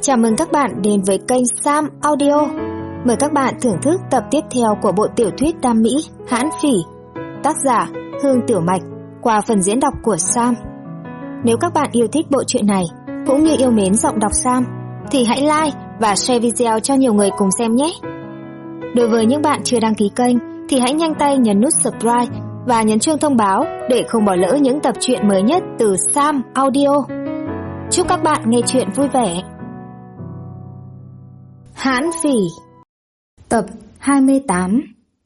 Chào mừng các bạn đến với kênh Sam Audio. Mời các bạn thưởng thức tập tiếp theo của bộ tiểu thuyết Đam Mỹ Hãn Phỉ, tác giả Hương Tiểu Mạch, qua phần diễn đọc của Sam. Nếu các bạn yêu thích bộ truyện này cũng như yêu mến giọng đọc Sam thì hãy like và share video cho nhiều người cùng xem nhé. Đối với những bạn chưa đăng ký kênh thì hãy nhanh tay nhấn nút subscribe và nhấn chuông thông báo để không bỏ lỡ những tập truyện mới nhất từ Sam Audio. Chúc các bạn nghe truyện vui vẻ. Hãn Phỉ, tập 28.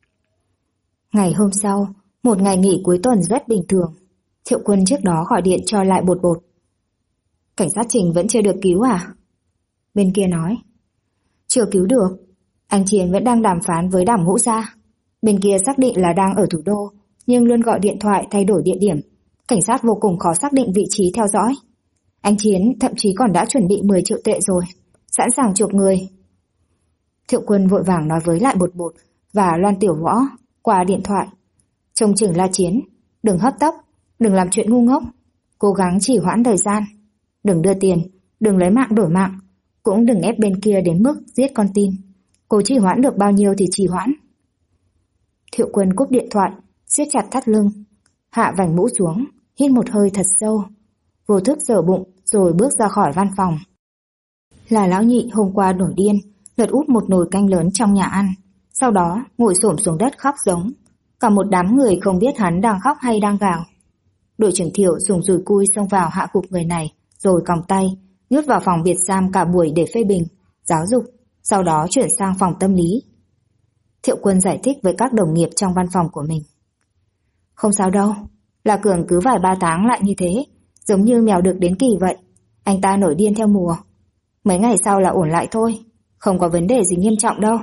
Ngày hôm sau, một ngày nghỉ cuối tuần rất bình thường. Thiệu Quân trước đó gọi điện cho lại Bột Bột. Cảnh sát Trình vẫn chưa được cứu à? Bên kia nói, chưa cứu được. Anh Chiến vẫn đang đàm phán với Đàm Ngũ Gia. Bên kia xác định là đang ở thủ đô, nhưng luôn gọi điện thoại thay đổi địa điểm. Cảnh sát vô cùng khó xác định vị trí theo dõi. Anh Chiến thậm chí còn đã chuẩn bị 10 triệu tệ rồi, sẵn sàng chuộc người. Thiệu Quân vội vàng nói với lại Bột Bột và Loan Tiểu Võ qua điện thoại. Trông chừng La Chiến, đừng hấp tấp, đừng làm chuyện ngu ngốc, cố gắng trì hoãn thời gian. Đừng đưa tiền, đừng lấy mạng đổi mạng, cũng đừng ép bên kia đến mức giết con tin. Cô trì hoãn được bao nhiêu thì trì hoãn. Thiệu Quân cúp điện thoại, siết chặt thắt lưng, hạ vành mũ xuống, hít một hơi thật sâu, vô thức dở bụng rồi bước ra khỏi văn phòng. Là lão nhị hôm qua nổi điên, lật úp một nồi canh lớn trong nhà ăn, sau đó ngồi xổm xuống đất khóc giống. Cả một đám người không biết hắn đang khóc hay đang gào. Đội trưởng Thiệu dùng dùi cui xông vào hạ gục người này, rồi còng tay nhốt vào phòng biệt giam cả buổi để phê bình, giáo dục, sau đó chuyển sang phòng tâm lý. Thiệu Quân giải thích với các đồng nghiệp trong văn phòng của mình. Không sao đâu, là Cường cứ vài 3 tháng lại như thế, giống như mèo được đến kỳ vậy. Anh ta nổi điên theo mùa. Mấy ngày sau là ổn lại thôi, không có vấn đề gì nghiêm trọng đâu.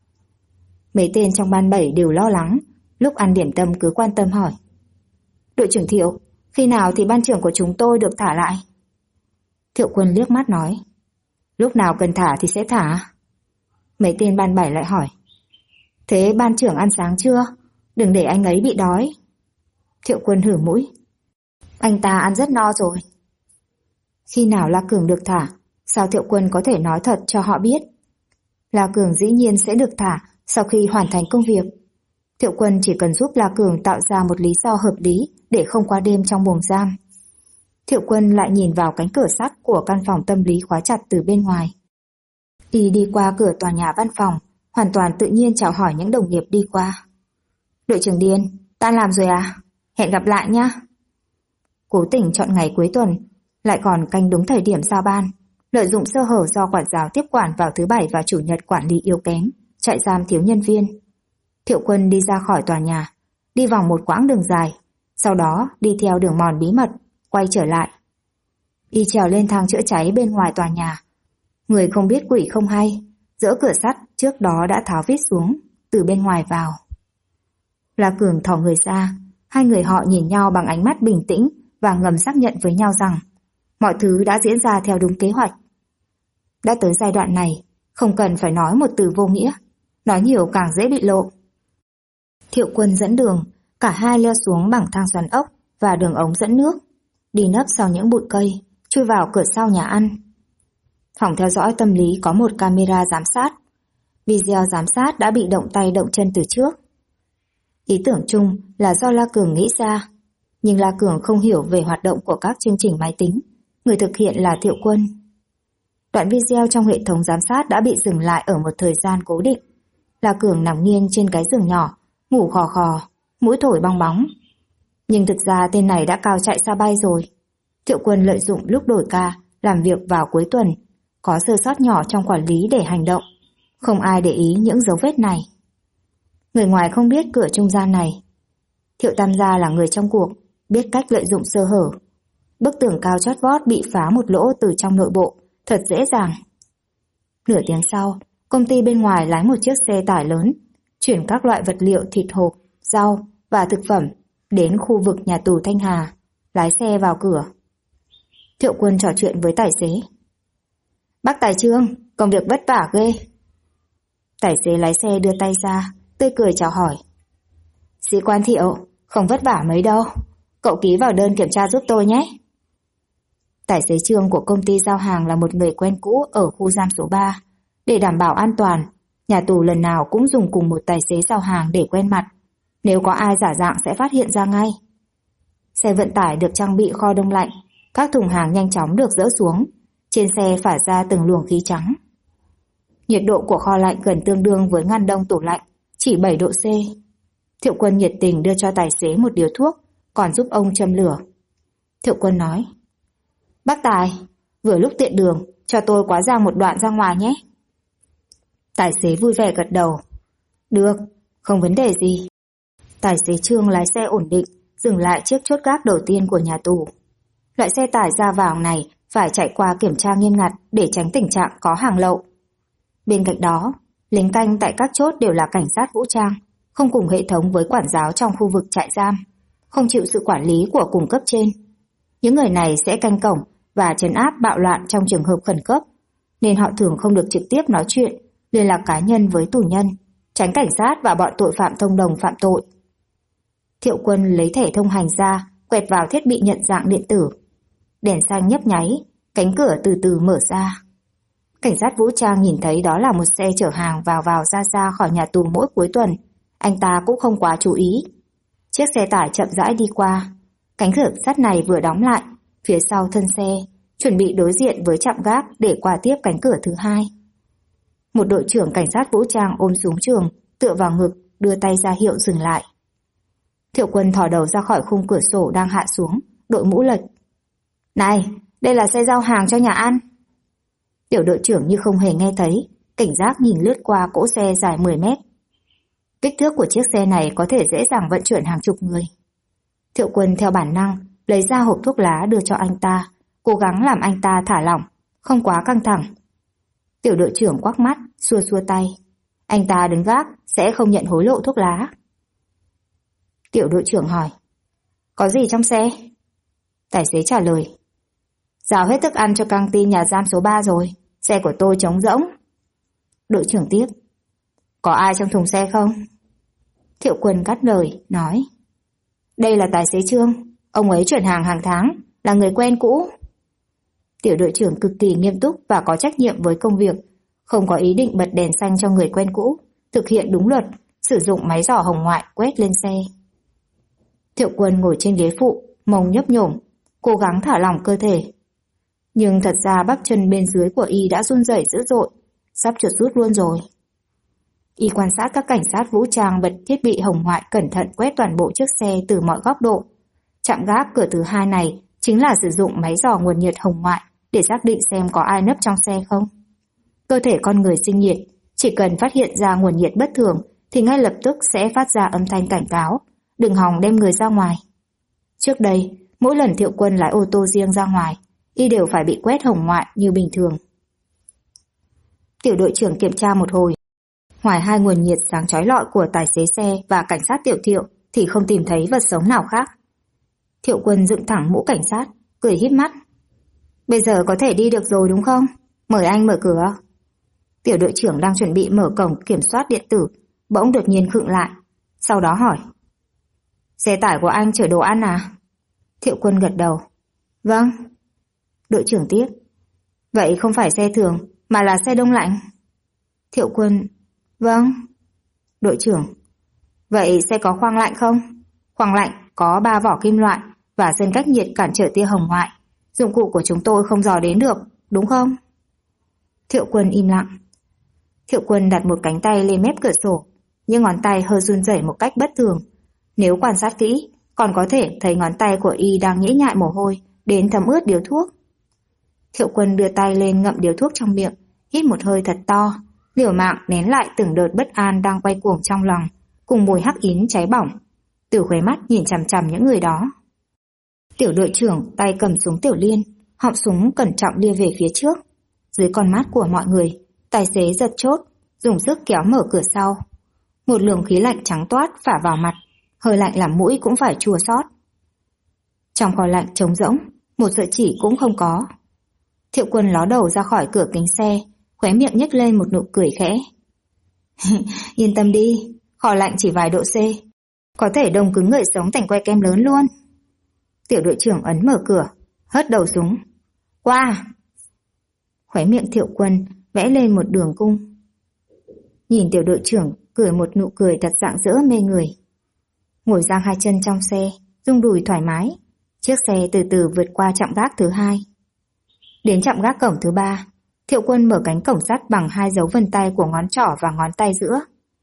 Mấy tên trong ban 7 đều lo lắng, lúc ăn điểm tâm cứ quan tâm hỏi. Đội trưởng Thiệu, khi nào thì ban trưởng của chúng tôi được thả lại? Thiệu Quân liếc mắt nói, lúc nào cần thả thì sẽ thả. Mấy tên ban 7 lại hỏi, thế ban trưởng ăn sáng chưa? Đừng để anh ấy bị đói. Thiệu Quân hử mũi, anh ta ăn rất no rồi. Khi nào La Cường được thả, sao Thiệu Quân có thể nói thật cho họ biết? La Cường dĩ nhiên sẽ được thả sau khi hoàn thành công việc. Thiệu Quân chỉ cần giúp La Cường tạo ra một lý do hợp lý để không qua đêm trong buồng giam. Thiệu Quân lại nhìn vào cánh cửa sắt của căn phòng tâm lý khóa chặt từ bên ngoài. Y đi qua cửa tòa nhà văn phòng, hoàn toàn tự nhiên chào hỏi những đồng nghiệp đi qua. Đội trưởng Điên, ta làm rồi à? Hẹn gặp lại nhá. Cố tình chọn ngày cuối tuần, lại còn canh đúng thời điểm giao ban, lợi dụng sơ hở do quản giáo tiếp quản vào thứ Bảy và Chủ nhật quản lý yếu kém, trại giam thiếu nhân viên. Thiệu Quân đi ra khỏi tòa nhà, đi vòng một quãng đường dài, sau đó đi theo đường mòn bí mật, quay trở lại. Y trèo lên thang chữa cháy bên ngoài tòa nhà. Người không biết quỷ không hay, dỡ cửa sắt trước đó đã tháo vít xuống, từ bên ngoài vào. La Cường thò người ra, hai người họ nhìn nhau bằng ánh mắt bình tĩnh và ngầm xác nhận với nhau rằng mọi thứ đã diễn ra theo đúng kế hoạch. Đã tới giai đoạn này, không cần phải nói một từ vô nghĩa, nói nhiều càng dễ bị lộ. Thiệu Quân dẫn đường, cả hai leo xuống bằng thang xoắn ốc và đường ống dẫn nước, đi nấp sau những bụi cây, chui vào cửa sau nhà ăn. Phòng theo dõi tâm lý có một camera giám sát. Video giám sát đã bị động tay động chân từ trước. Ý tưởng chung là do La Cường nghĩ ra, nhưng La Cường không hiểu về hoạt động của các chương trình máy tính. Người thực hiện là Thiệu Quân. Đoạn video trong hệ thống giám sát đã bị dừng lại ở một thời gian cố định. La Cường nằm nghiêng trên cái giường nhỏ, ngủ khò khò, mũi thổi bong bóng. Nhưng thực ra tên này đã cao chạy xa bay rồi. Thiệu Quân lợi dụng lúc đổi ca, làm việc vào cuối tuần, có sơ sót nhỏ trong quản lý để hành động. Không ai để ý những dấu vết này. Người ngoài không biết cửa trung gian này. Thiệu Tam Gia là người trong cuộc, biết cách lợi dụng sơ hở. Bức tường cao chót vót bị phá một lỗ từ trong nội bộ, thật dễ dàng. Nửa tiếng sau, công ty bên ngoài lái một chiếc xe tải lớn, chuyển các loại vật liệu thịt hộp, rau và thực phẩm đến khu vực nhà tù Thanh Hà, lái xe vào cửa. Thiệu Quân trò chuyện với tài xế. Bác Tài Trương, công việc vất vả ghê. Tài xế lái xe đưa tay ra, tươi cười chào hỏi. Sĩ quan Thiệu, không vất vả mấy đâu, cậu ký vào đơn kiểm tra giúp tôi nhé. Tài xế Trương của công ty giao hàng là một người quen cũ ở khu giam số 3. Để đảm bảo an toàn, nhà tù lần nào cũng dùng cùng một tài xế giao hàng để quen mặt. Nếu có ai giả dạng sẽ phát hiện ra ngay. Xe vận tải được trang bị kho đông lạnh, các thùng hàng nhanh chóng được dỡ xuống. Trên xe phả ra từng luồng khí trắng. Nhiệt độ của kho lạnh gần tương đương với ngăn đông tủ lạnh, chỉ 7 độ C. Thiệu Quân nhiệt tình đưa cho tài xế một điếu thuốc, còn giúp ông châm lửa. Thiệu Quân nói: Bác Tài, vừa lúc tiện đường, cho tôi quá giang một đoạn ra ngoài nhé. Tài xế vui vẻ gật đầu. Được, không vấn đề gì. Tài xế Trương lái xe ổn định, dừng lại trước chốt gác đầu tiên của nhà tù. Loại xe tải ra vào này phải chạy qua kiểm tra nghiêm ngặt để tránh tình trạng có hàng lậu. Bên cạnh đó, lính canh tại các chốt đều là cảnh sát vũ trang, không cùng hệ thống với quản giáo trong khu vực trại giam, không chịu sự quản lý của cùng cấp trên. Những người này sẽ canh cổng và trấn áp bạo loạn trong trường hợp khẩn cấp, nên họ thường không được trực tiếp nói chuyện, liên lạc cá nhân với tù nhân, tránh cảnh sát và bọn tội phạm thông đồng phạm tội. Thiệu Quân lấy thẻ thông hành ra, quẹt vào thiết bị nhận dạng điện tử. Đèn xanh nhấp nháy, cánh cửa từ từ mở ra. Cảnh sát vũ trang nhìn thấy đó là một xe chở hàng vào ra khỏi nhà tù mỗi cuối tuần. Anh ta cũng không quá chú ý. Chiếc xe tải chậm rãi đi qua. Cánh cửa sắt này vừa đóng lại, phía sau thân xe, chuẩn bị đối diện với trạm gác để qua tiếp cánh cửa thứ hai. Một đội trưởng cảnh sát vũ trang ôm súng trường, tựa vào ngực, đưa tay ra hiệu dừng lại. Thiệu Quân thò đầu ra khỏi khung cửa sổ đang hạ xuống, đội mũ lệch. Này, đây là xe giao hàng cho nhà ăn. Tiểu đội trưởng như không hề nghe thấy, cảnh giác nhìn lướt qua cỗ xe dài 10 mét. Kích thước của chiếc xe này có thể dễ dàng vận chuyển hàng chục người. Thiệu Quân theo bản năng lấy ra hộp thuốc lá đưa cho anh ta, cố gắng làm anh ta thả lỏng, không quá căng thẳng. Tiểu đội trưởng quắc mắt, xua xua tay. Anh ta đứng gác, sẽ không nhận hối lộ thuốc lá. Tiểu đội trưởng hỏi: Có gì trong xe? Tài xế trả lời: Giao hết thức ăn cho căng tin nhà giam số 3 rồi, xe của tôi trống rỗng. Đội trưởng tiếp: Có ai trong thùng xe không? Thiệu Quân cắt lời, nói: Đây là tài xế Trương, ông ấy chuyển hàng hàng tháng, là người quen cũ. Tiểu đội trưởng cực kỳ nghiêm túc và có trách nhiệm với công việc, không có ý định bật đèn xanh cho người quen cũ, thực hiện đúng luật, sử dụng máy giỏ hồng ngoại quét lên xe. Thiệu Quân ngồi trên ghế phụ, mông nhấp nhổm, cố gắng thả lỏng cơ thể. Nhưng thật ra bắp chân bên dưới của y đã run rẩy dữ dội, sắp trượt rút luôn rồi. Y quan sát các cảnh sát vũ trang bật thiết bị hồng ngoại cẩn thận quét toàn bộ chiếc xe từ mọi góc độ. Trạm gác cửa thứ hai này chính là sử dụng máy dò nguồn nhiệt hồng ngoại để xác định xem có ai nấp trong xe không. Cơ thể con người sinh nhiệt, chỉ cần phát hiện ra nguồn nhiệt bất thường thì ngay lập tức sẽ phát ra âm thanh cảnh cáo, đừng hòng đem người ra ngoài. Trước đây, mỗi lần Thiệu Quân lái ô tô riêng ra ngoài, y đều phải bị quét hồng ngoại như bình thường. Tiểu đội trưởng kiểm tra một hồi. Ngoài hai nguồn nhiệt sáng chói lọi của tài xế xe và cảnh sát Tiểu Thiệu thì không tìm thấy vật sống nào khác. Thiệu Quân dựng thẳng mũ cảnh sát, cười híp mắt. Bây giờ có thể đi được rồi đúng không? Mời anh mở cửa. Tiểu đội trưởng đang chuẩn bị mở cổng kiểm soát điện tử, bỗng đột nhiên khựng lại, sau đó hỏi: Xe tải của anh chở đồ ăn à? Thiệu Quân gật đầu. Vâng. Đội trưởng tiếp: Vậy không phải xe thường, mà là xe đông lạnh. Thiệu Quân: Vâng. Đội trưởng: Vậy xe có khoang lạnh không? Khoang lạnh có 3 vỏ kim loại và sân cách nhiệt cản trở tia hồng ngoại. Dụng cụ của chúng tôi không dò đến được, đúng không? Thiệu Quân im lặng. Thiệu Quân đặt một cánh tay lên mép cửa sổ, nhưng ngón tay hơi run rẩy một cách bất thường. Nếu quan sát kỹ, còn có thể thấy ngón tay của y đang nhễ nhại mồ hôi đến thấm ướt điếu thuốc. Thiệu Quân đưa tay lên ngậm điếu thuốc trong miệng, hít một hơi thật to, liều mạng nén lại từng đợt bất an đang quay cuồng trong lòng, cùng mùi hắc ín cháy bỏng. Từ khóe mắt nhìn chằm chằm những người đó. Tiểu đội trưởng tay cầm súng tiểu liên, họng súng cẩn trọng lia về phía trước. Dưới con mắt của mọi người, tài xế giật chốt, dùng sức kéo mở cửa sau. Một luồng khí lạnh trắng toát phả vào mặt, hơi lạnh làm mũi cũng phải chua xót. Trong kho lạnh trống rỗng, một sợi chỉ cũng không có. Thiệu Quân ló đầu ra khỏi cửa kính xe, khóe miệng nhếch lên một nụ cười khẽ. Yên tâm đi, kho lạnh chỉ vài độ C, có thể đông cứng người sống thành que kem lớn luôn. Tiểu đội trưởng ấn mở cửa, hất đầu súng. Qua! Khóe miệng Thiệu Quân vẽ lên một đường cung. Nhìn tiểu đội trưởng cười một nụ cười thật rạng rỡ mê người. Ngồi giang hai chân trong xe, rung đùi thoải mái. Chiếc xe từ từ vượt qua trạm gác thứ 2. Đến trạm gác cổng thứ 3, Thiệu Quân mở cánh cổng sắt bằng 2 dấu vân tay của ngón trỏ và ngón tay giữa.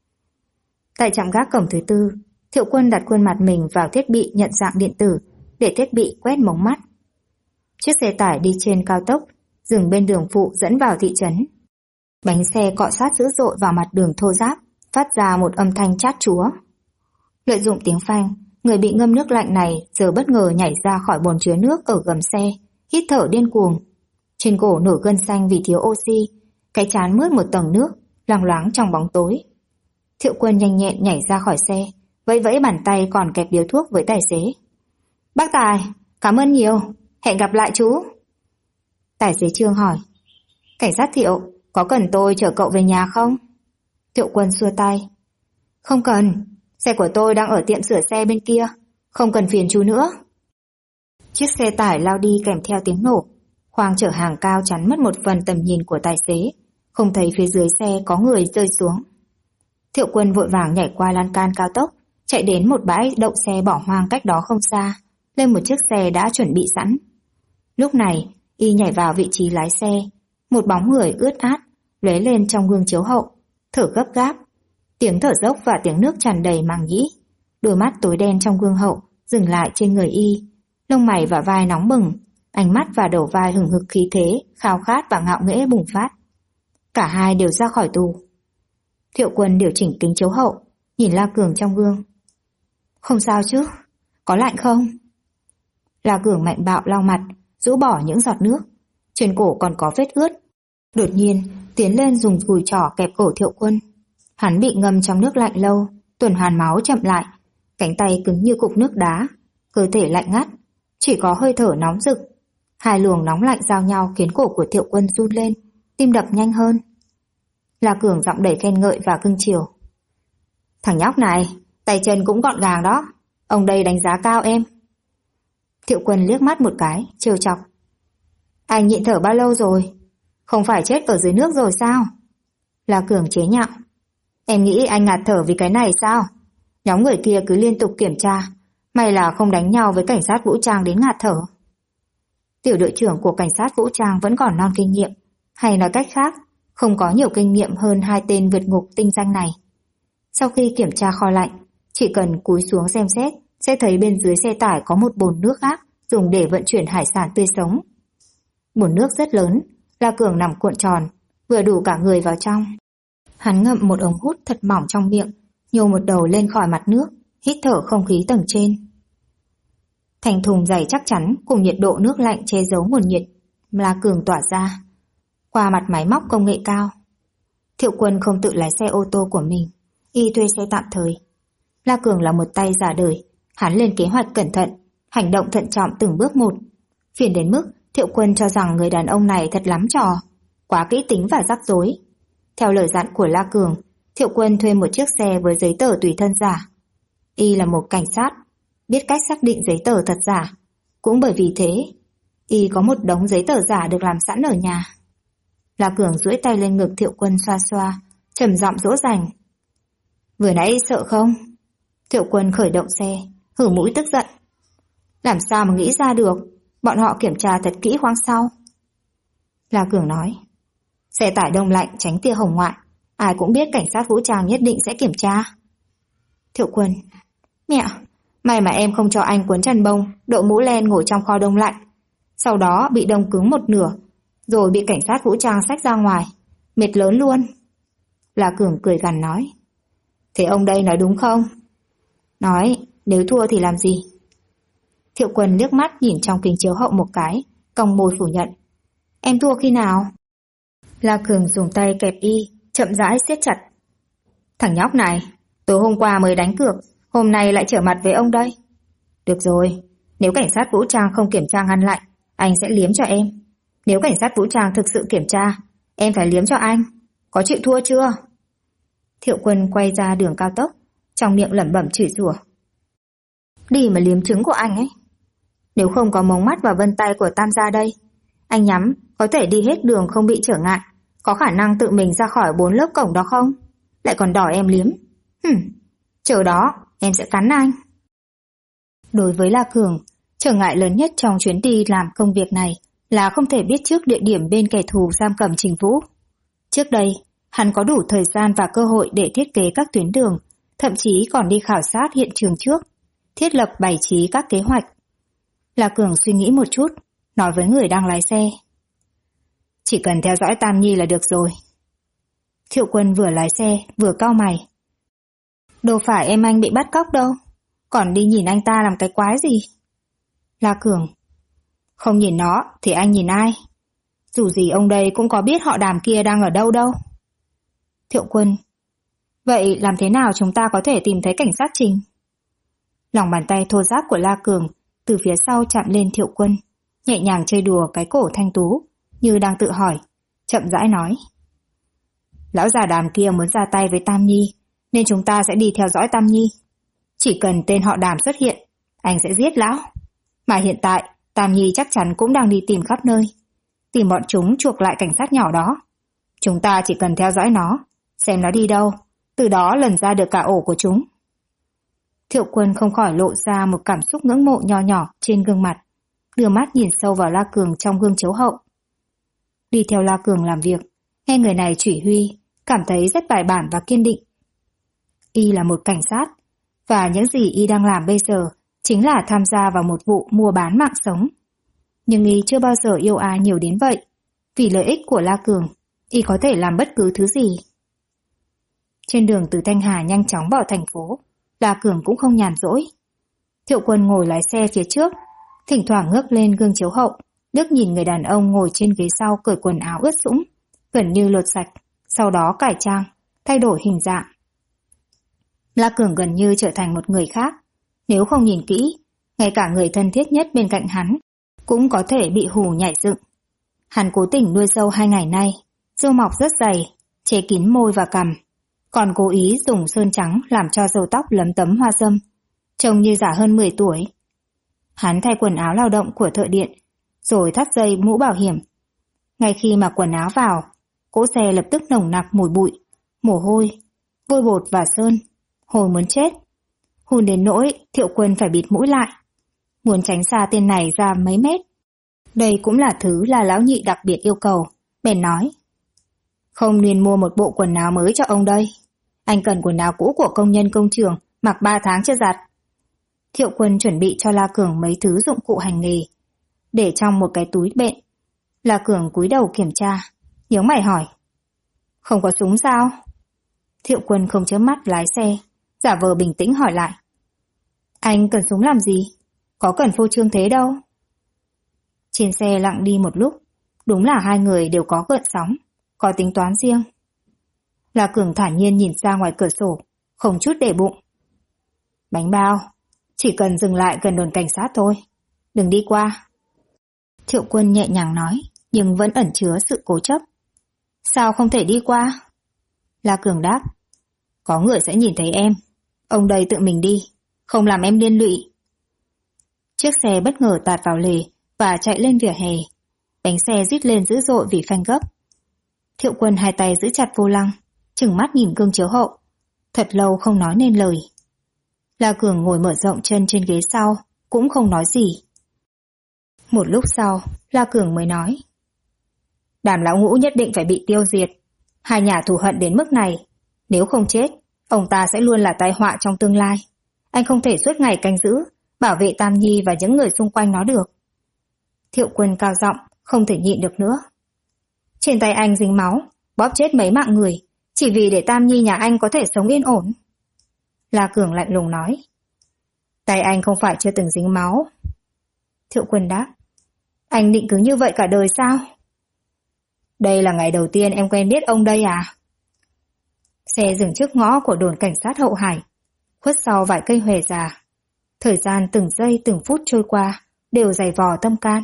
Tại trạm gác cổng thứ 4, Thiệu Quân đặt khuôn mặt mình vào thiết bị nhận dạng điện tử để thiết bị quét mống mắt. Chiếc xe tải đi trên cao tốc, dừng bên đường phụ dẫn vào thị trấn. Bánh xe cọ sát dữ dội vào mặt đường thô ráp, phát ra một âm thanh chát chúa. Lợi dụng tiếng phanh, người bị ngâm nước lạnh này giờ bất ngờ nhảy ra khỏi bồn chứa nước ở gầm xe, hít thở điên cuồng. Trên cổ nổi gân xanh vì thiếu oxy, cái trán mướt một tầng nước, loang loáng trong bóng tối. Thiệu Quân nhanh nhẹn nhảy ra khỏi xe, vẫy vẫy bàn tay còn kẹp điếu thuốc với tài xế. Bác Tài, cảm ơn nhiều, hẹn gặp lại chú. Tài xế Trương hỏi, cảnh sát Thiệu, có cần tôi chở cậu về nhà không? Thiệu Quân xua tay, không cần, xe của tôi đang ở tiệm sửa xe bên kia, không cần phiền chú nữa. Chiếc xe tải lao đi kèm theo tiếng nổ, khoang chở hàng cao chắn mất một phần tầm nhìn của tài xế, không thấy phía dưới xe có người rơi xuống. Thiệu Quân vội vàng nhảy qua lan can cao tốc, chạy đến một bãi đậu xe bỏ hoang cách đó không xa, lên một chiếc xe đã chuẩn bị sẵn. Lúc này, y nhảy vào vị trí lái xe, một bóng người ướt át lóe lên trong gương chiếu hậu, thở gấp gáp, tiếng thở dốc và tiếng nước tràn đầy màng nhĩ. Đôi mắt tối đen trong gương hậu dừng lại trên người y, lông mày và vai nóng bừng, ánh mắt và đầu vai hừng hực khí thế, khao khát và ngạo nghễ bùng phát. Cả hai đều ra khỏi tù. Thiệu Quân điều chỉnh kính chiếu hậu, nhìn La Cường trong gương. Không sao chứ? Có lạnh không? La Cường mạnh bạo lau mặt, rũ bỏ những giọt nước. Trên cổ còn có vết ướt. Đột nhiên, tiến lên dùng gùi trỏ kẹp cổ Thiệu Quân. Hắn bị ngâm trong nước lạnh lâu, tuần hoàn máu chậm lại, cánh tay cứng như cục nước đá, cơ thể lạnh ngắt, chỉ có hơi thở nóng rực. Hai luồng nóng lạnh giao nhau khiến cổ của Thiệu Quân run lên, tim đập nhanh hơn. La Cường giọng đầy khen ngợi và cưng chiều. Thằng nhóc này, tay chân cũng gọn gàng đó, ông đây đánh giá cao em. Thiệu Quân liếc mắt một cái, trêu chọc. Anh nhịn thở bao lâu rồi? Không phải chết ở dưới nước rồi sao? La Cường chế nhạo. Em nghĩ anh ngạt thở vì cái này sao? Nhóm người kia cứ liên tục kiểm tra, may là không đánh nhau với cảnh sát vũ trang đến ngạt thở. Tiểu đội trưởng của cảnh sát vũ trang vẫn còn non kinh nghiệm, hay nói cách khác, không có nhiều kinh nghiệm hơn hai tên vượt ngục tinh danh này. Sau khi kiểm tra kho lạnh, chỉ cần cúi xuống xem xét, sẽ thấy bên dưới xe tải có một bồn nước khác dùng để vận chuyển hải sản tươi sống. Bồn nước rất lớn, La Cường nằm cuộn tròn, vừa đủ cả người vào trong. Hắn ngậm một ống hút thật mỏng trong miệng, nhô một đầu lên khỏi mặt nước, hít thở không khí tầng trên. Thành thùng dày chắc chắn cùng nhiệt độ nước lạnh che giấu nguồn nhiệt La Cường tỏa ra qua mặt máy móc công nghệ cao. Thiệu Quân không tự lái xe ô tô của mình, y thuê xe tạm thời. La Cường là một tay giả đời, hắn lên kế hoạch cẩn thận, hành động thận trọng từng bước một. Phiền đến mức Thiệu Quân cho rằng người đàn ông này thật lắm trò, quá kỹ tính và rắc rối. Theo lời dặn của La Cường, Thiệu Quân thuê một chiếc xe với giấy tờ tùy thân giả. Y là một cảnh sát, biết cách xác định giấy tờ thật giả. Cũng bởi vì thế, y có một đống giấy tờ giả được làm sẵn ở nhà. La Cường duỗi tay lên ngực Thiệu Quân xoa xoa, trầm giọng dỗ dành. Vừa nãy sợ không? Thiệu Quân khởi động xe, hử mũi tức giận. Làm sao mà nghĩ ra được, bọn họ kiểm tra thật kỹ khoáng sau. La Cường nói, xe tải đông lạnh tránh tia hồng ngoại, ai cũng biết cảnh sát vũ trang nhất định sẽ kiểm tra. Thiệu Quân, mẹ, may mà em không cho anh quấn chăn bông, đội mũ len ngồi trong kho đông lạnh. Sau đó bị đông cứng một nửa, rồi bị cảnh sát vũ trang xách ra ngoài, mệt lớn luôn. La Cường cười gằn nói, thế ông đây nói đúng không? Nói, nếu thua thì làm gì? Thiệu Quân liếc mắt nhìn trong kính chiếu hậu một cái, cong môi phủ nhận. Em thua khi nào? La Cường dùng tay kẹp y, chậm rãi siết chặt. Thằng nhóc này, tối hôm qua mới đánh cược, hôm nay lại trở mặt với ông đây. Được rồi, nếu cảnh sát vũ trang không kiểm tra ngăn lạnh, anh sẽ liếm cho em. Nếu cảnh sát vũ trang thực sự kiểm tra, em phải liếm cho anh. Có chịu thua chưa? Thiệu Quân quay ra đường cao tốc, trong miệng lẩm bẩm chửi rủa. Đi mà liếm trứng của anh ấy. Nếu không có mống mắt và vân tay của Tam gia đây, Anh nhắm, có thể đi hết đường không bị trở ngại. Có khả năng tự mình ra khỏi 4 lớp cổng đó không? Lại còn đòi em liếm. Chờ đó, em sẽ cắn anh. Đối với La Cường, trở ngại lớn nhất trong chuyến đi làm công việc này là không thể biết trước địa điểm bên kẻ thù giam cầm Trình Vũ. Trước đây, hắn có đủ thời gian và cơ hội để thiết kế các tuyến đường, thậm chí còn đi khảo sát hiện trường trước, thiết lập bày trí các kế hoạch. La Cường suy nghĩ một chút, nói với người đang lái xe. Chỉ cần theo dõi Tam Nhi là được rồi. Thiệu Quân vừa lái xe, vừa cau mày. Đâu phải em anh bị bắt cóc đâu, còn đi nhìn anh ta làm cái quái gì? La Cường. Không nhìn nó, thì anh nhìn ai? Dù gì ông đây cũng có biết họ Đàm kia đang ở đâu đâu. Thiệu Quân. Vậy làm thế nào chúng ta có thể tìm thấy cảnh sát Trình? Lòng bàn tay thô ráp của La Cường từ phía sau chạm lên Thiệu Quân, nhẹ nhàng chơi đùa cái cổ thanh tú, như đang tự hỏi, chậm rãi nói. Lão già Đàm kia muốn ra tay với Tam Nhi, nên chúng ta sẽ đi theo dõi Tam Nhi. Chỉ cần tên họ Đàm xuất hiện, anh sẽ giết lão. Mà hiện tại, Tam Nhi chắc chắn cũng đang đi tìm khắp nơi, tìm bọn chúng chuộc lại cảnh sát nhỏ đó. Chúng ta chỉ cần theo dõi nó, xem nó đi đâu, từ đó lần ra được cả ổ của chúng. Thiệu Quân không khỏi lộ ra một cảm xúc ngưỡng mộ nho nhỏ trên gương mặt, đưa mắt nhìn sâu vào La Cường trong gương chiếu hậu. Đi theo La Cường làm việc, nghe người này chỉ huy, cảm thấy rất bài bản và kiên định. Y là một cảnh sát, và những gì Y đang làm bây giờ chính là tham gia vào một vụ mua bán mạng sống. Nhưng Y chưa bao giờ yêu ai nhiều đến vậy. Vì lợi ích của La Cường, Y có thể làm bất cứ thứ gì. Trên đường từ Thanh Hà nhanh chóng vào thành phố, La Cường cũng không nhàn rỗi. Thiệu Quân ngồi lái xe phía trước, thỉnh thoảng ngước lên gương chiếu hậu, liếc nhìn người đàn ông ngồi trên ghế sau cởi quần áo ướt sũng, gần như lột sạch, sau đó cải trang, thay đổi hình dạng. La Cường gần như trở thành một người khác. Nếu không nhìn kỹ, ngay cả người thân thiết nhất bên cạnh hắn cũng có thể bị hù nhảy dựng. Hắn cố tình nuôi râu 2 ngày nay, râu mọc rất dày, che kín môi và cằm, còn cố ý dùng sơn trắng làm cho râu tóc lấm tấm hoa râm, trông như già hơn 10 tuổi. Hắn thay quần áo lao động của thợ điện, rồi thắt dây mũ bảo hiểm. Ngay khi mặc quần áo vào, cỗ xe lập tức nồng nặc mùi bụi, mồ hôi, vôi bột và sơn, hồi muốn chết. Hùn đến nỗi Thiệu Quân phải bịt mũi lại, muốn tránh xa tên này ra mấy mét. Đây cũng là thứ là lão nhị đặc biệt yêu cầu, bèn nói. Không nên mua một bộ quần áo mới cho ông đây. Anh cần quần áo cũ của công nhân công trường, mặc 3 tháng chưa giặt. Thiệu Quân chuẩn bị cho La Cường mấy thứ dụng cụ hành nghề, để trong một cái túi bện. La Cường cúi đầu kiểm tra, nhướng mày hỏi. Không có súng sao? Thiệu Quân không chớp mắt lái xe, giả vờ bình tĩnh hỏi lại. Anh cần súng làm gì? Có cần phô trương thế đâu. Trên xe lặng đi một lúc, đúng là hai người đều có gợn sóng, có tính toán riêng. La Cường thản nhiên nhìn ra ngoài cửa sổ, không chút để bụng. Bánh bao, chỉ cần dừng lại gần đồn cảnh sát thôi, đừng đi qua. Thiệu Quân nhẹ nhàng nói, nhưng vẫn ẩn chứa sự cố chấp. Sao không thể đi qua? La Cường đáp. Có người sẽ nhìn thấy em. Ông đây tự mình đi, không làm em liên lụy. Chiếc xe bất ngờ tạt vào lề và chạy lên vỉa hè. Bánh xe rít lên dữ dội vì phanh gấp. Thiệu Quân hai tay giữ chặt vô lăng, trừng mắt nhìn gương chiếu hậu. Thật lâu không nói nên lời. La Cường ngồi mở rộng chân trên ghế sau, cũng không nói gì. Một lúc sau, La Cường mới nói. Đàm lão ngũ nhất định phải bị tiêu diệt. Hai nhà thù hận đến mức này, nếu không chết, ông ta sẽ luôn là tai họa trong tương lai. Anh không thể suốt ngày canh giữ, bảo vệ Tam Nhi và những người xung quanh nó được. Thiệu Quân cao giọng, không thể nhịn được nữa. Trên tay anh dính máu, bóp chết mấy mạng người, chỉ vì để Tam Nhi nhà anh có thể sống yên ổn. La Cường lạnh lùng nói. Tay anh không phải chưa từng dính máu. Thiệu Quân đáp. Anh định cứ như vậy cả đời sao? Đây là ngày đầu tiên em quen biết ông đây à? Xe dừng trước ngõ của đồn cảnh sát Hậu Hải, khuất sau vài cây huệ già. Thời gian từng giây từng phút trôi qua đều dày vò tâm can.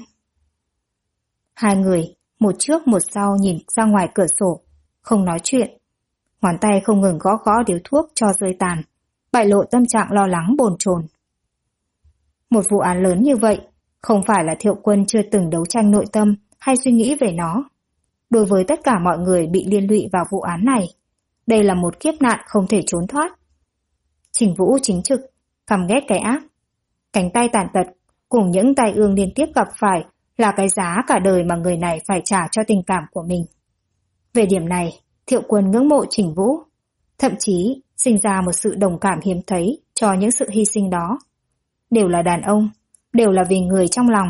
Hai người, một trước một sau nhìn ra ngoài cửa sổ, không nói chuyện. Ngón tay không ngừng gõ gõ điếu thuốc cho rơi tàn, bại lộ tâm trạng lo lắng bồn chồn. Một vụ án lớn như vậy, không phải là Thiệu Quân chưa từng đấu tranh nội tâm hay suy nghĩ về nó. Đối với tất cả mọi người bị liên lụy vào vụ án này, đây là một kiếp nạn không thể trốn thoát. Trình Vũ chính trực, căm ghét cái ác. Cánh tay tàn tật cùng những tai ương liên tiếp gặp phải là cái giá cả đời mà người này phải trả cho tình cảm của mình. Về điểm này, Thiệu Quân ngưỡng mộ Trình Vũ, thậm chí sinh ra một sự đồng cảm hiếm thấy cho những sự hy sinh đó. Đều là đàn ông, đều là vì người trong lòng.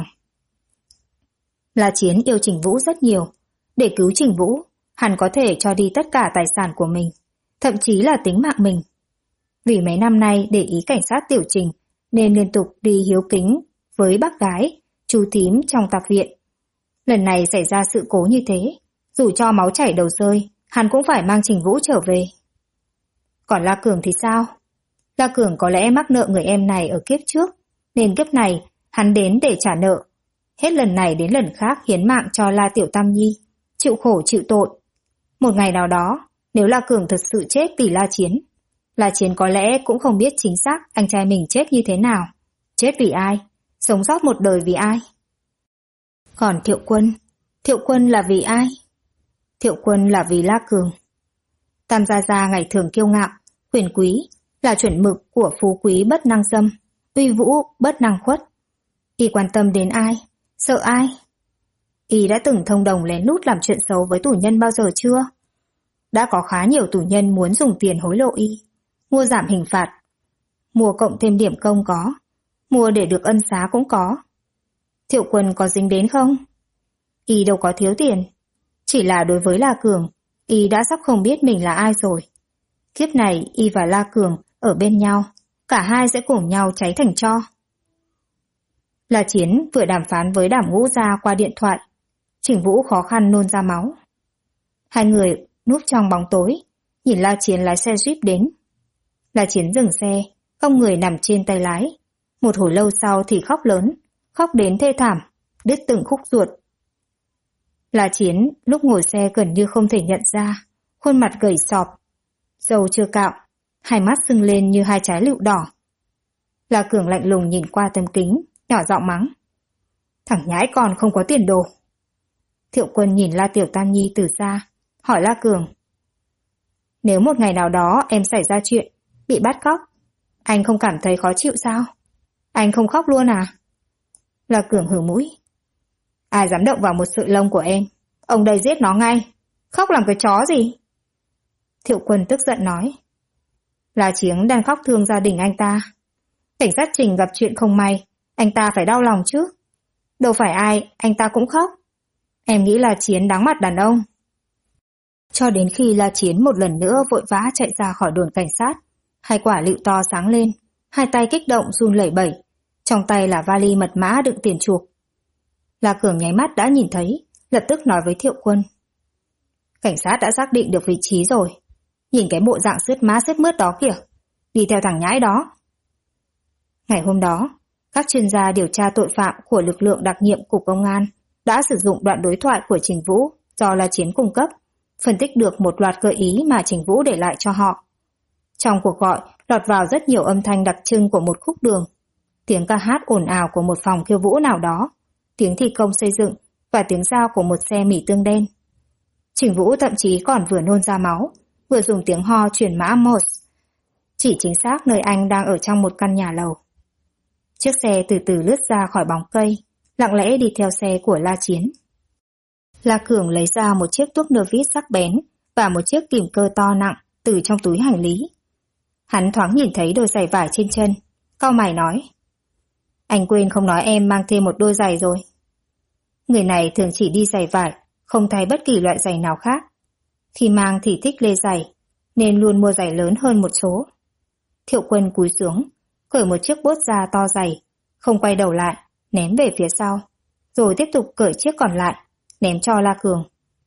La Chiến yêu Trình Vũ rất nhiều. Để cứu Trình Vũ, hắn có thể cho đi tất cả tài sản của mình, thậm chí là tính mạng mình. Vì mấy năm nay để ý cảnh sát Tiểu Trình nên liên tục đi hiếu kính với bác gái, chú thím trong tạp viện. Lần này xảy ra sự cố như thế, dù cho máu chảy đầu rơi, hắn cũng phải mang Trình Vũ trở về. Còn La Cường thì sao? La Cường có lẽ mắc nợ người em này ở kiếp trước, nên kiếp này hắn đến để trả nợ. Hết lần này đến lần khác hiến mạng cho La Tiểu Tam Nhi, chịu khổ chịu tội. Một ngày nào đó, nếu La Cường thật sự chết vì La Chiến có lẽ cũng không biết chính xác anh trai mình chết như thế nào. Chết vì ai? Sống sót một đời vì ai? Còn Thiệu Quân là vì ai? Thiệu Quân là vì La Cường. Tam Gia Gia ngày thường kiêu ngạo, quyền quý, là chuẩn mực của phú quý bất năng dâm, uy vũ bất năng khuất. Y quan tâm đến ai? Sợ ai? Y đã từng thông đồng lén lút làm chuyện xấu với tù nhân bao giờ chưa? Đã có khá nhiều tù nhân muốn dùng tiền hối lộ Y, mua giảm hình phạt, mua cộng thêm điểm công có, mua để được ân xá cũng có. Thiệu Quân có dính đến không? Y đâu có thiếu tiền. Chỉ là đối với La Cường, Y đã sắp không biết mình là ai rồi. Kiếp này Y và La Cường ở bên nhau, cả hai sẽ cùng nhau cháy thành tro. La Chiến vừa đàm phán với Đàm Ngũ Gia qua điện thoại. Trình Vũ khó khăn nôn ra máu. Hai người núp trong bóng tối, nhìn La Chiến lái xe Jeep đến. La Chiến dừng xe, cong người nằm trên tay lái. Một hồi lâu sau thì khóc lớn, khóc đến thê thảm, đứt từng khúc ruột. La Chiến lúc ngồi xe gần như không thể nhận ra, khuôn mặt gầy sọp, râu chưa cạo, hai mắt sưng lên như hai trái lựu đỏ. La Cường lạnh lùng nhìn qua tấm kính, nhỏ giọng mắng. Thằng nhãi con không có tiền đồ. Thiệu Quân nhìn La Tiểu Tam Nhi từ xa, hỏi La Cường. Nếu một ngày nào đó em xảy ra chuyện, bị bắt cóc, anh không cảm thấy khó chịu sao? Anh không khóc luôn à? La Cường hừ mũi. Ai dám động vào một sợi lông của em, ông đây giết nó ngay. Khóc làm cái chó gì? Thiệu Quân tức giận nói. La Chiến đang khóc thương gia đình anh ta. Cảnh sát Trình gặp chuyện không may, anh ta phải đau lòng chứ. Đâu phải ai, anh ta cũng khóc. Em nghĩ La Chiến đáng mặt đàn ông. Cho đến khi La Chiến một lần nữa vội vã chạy ra khỏi đồn cảnh sát, hai quả lựu to sáng lên, hai tay kích động run lẩy bẩy, trong tay là vali mật mã đựng tiền chuộc. La Cường nháy mắt đã nhìn thấy, lập tức nói với Thiệu Quân. Cảnh sát đã xác định được vị trí rồi. Nhìn cái bộ dạng sướt má sướt mướt đó kìa, đi theo thằng nhãi đó. Ngày hôm đó, các chuyên gia điều tra tội phạm của lực lượng đặc nhiệm Cục Công an đã sử dụng đoạn đối thoại của Trình Vũ do La Chiến cung cấp, phân tích được một loạt gợi ý mà Trình Vũ để lại cho họ. Trong cuộc gọi lọt vào rất nhiều âm thanh đặc trưng của một khúc đường, tiếng ca hát ồn ào của một phòng khiêu vũ nào đó, tiếng thi công xây dựng và tiếng dao của một xe mì tương đen. Trình Vũ thậm chí còn vừa nôn ra máu, vừa dùng tiếng ho truyền mã Morse, chỉ chính xác nơi anh đang ở trong một căn nhà lầu. Chiếc xe từ từ lướt ra khỏi bóng cây, lặng lẽ đi theo xe của La Chiến. La Cường lấy ra một chiếc tuốc nơ vít sắc bén và một chiếc kìm cơ to nặng từ trong túi hành lý. Hắn thoáng nhìn thấy đôi giày vải trên chân, cau mày nói. Anh quên không nói em mang thêm một đôi giày rồi. Người này thường chỉ đi giày vải, không thay bất kỳ loại giày nào khác. Khi mang thì thích lê giày, nên luôn mua giày lớn hơn một số. Thiệu Quân cúi xuống, cởi một chiếc bốt da to dày, không quay đầu lại, ném về phía sau, rồi tiếp tục cởi chiếc còn lại, ném cho La Cường.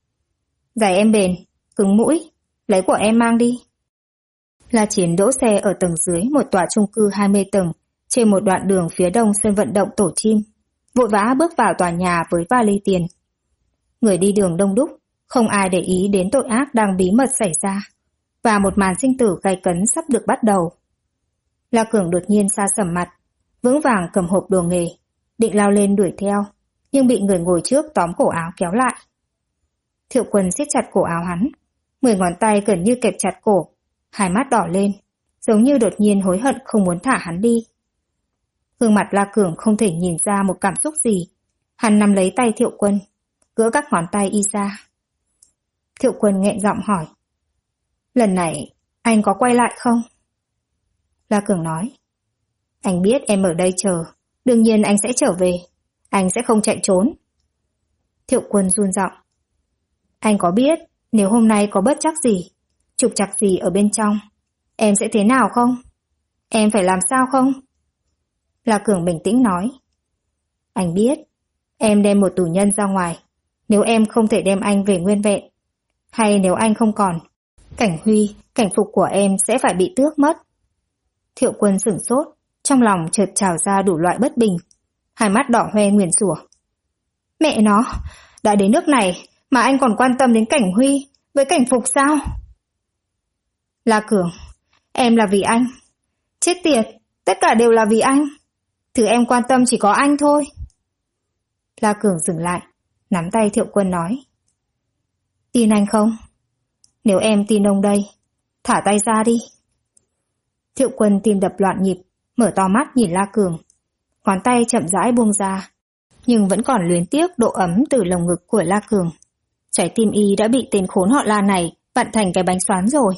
Giày em bền, cứng mũi, lấy của em mang đi. La Chiến đỗ xe ở tầng dưới một tòa chung cư 20 tầng, trên một đoạn đường phía đông sân vận động Tổ Chim, vội vã bước vào tòa nhà với vali tiền. Người đi đường đông đúc, không ai để ý đến tội ác đang bí mật xảy ra, và một màn sinh tử gay cấn sắp được bắt đầu. La Cường đột nhiên sa sầm mặt, vững vàng cầm hộp đồ nghề, định lao lên đuổi theo, nhưng bị người ngồi trước tóm cổ áo kéo lại. Thiệu Quân siết chặt cổ áo hắn, 10 ngón tay gần như kẹp chặt cổ, hai mắt đỏ lên, giống như đột nhiên hối hận không muốn thả hắn đi. Gương mặt La Cường không thể nhìn ra một cảm xúc gì, hắn nắm lấy tay Thiệu Quân, gỡ các ngón tay y ra. Thiệu Quân nghẹn giọng hỏi, lần này anh có quay lại không? La Cường nói, anh biết em ở đây chờ, đương nhiên anh sẽ trở về, anh sẽ không chạy trốn. Thiệu Quân run giọng, anh có biết nếu hôm nay có bất trắc gì, trục trặc gì ở bên trong, em sẽ thế nào không? Em phải làm sao không? La Cường bình tĩnh nói, anh biết, em đem một tù nhân ra ngoài, nếu em không thể đem anh về nguyên vẹn, hay nếu anh không còn, cảnh huy, cảnh phục của em sẽ phải bị tước mất. Thiệu Quân sửng sốt, trong lòng chợt trào ra đủ loại bất bình, hai mắt đỏ hoe nguyền rủa. Mẹ nó, đã đến nước này mà anh còn quan tâm đến cảnh huy với cảnh phục sao? La Cường, em là vì anh. Chết tiệt, tất cả đều là vì anh. Thứ em quan tâm chỉ có anh thôi. La Cường dừng lại, nắm tay Thiệu Quân nói, tin anh không? Nếu em tin ông đây, thả tay ra đi. Thiệu Quân tim đập loạn nhịp, mở to mắt nhìn La Cường, ngón tay chậm rãi buông ra, nhưng vẫn còn luyến tiếc độ ấm từ lồng ngực của La Cường. Trái tim y đã bị tên khốn họ La này vặn thành cái bánh xoán rồi.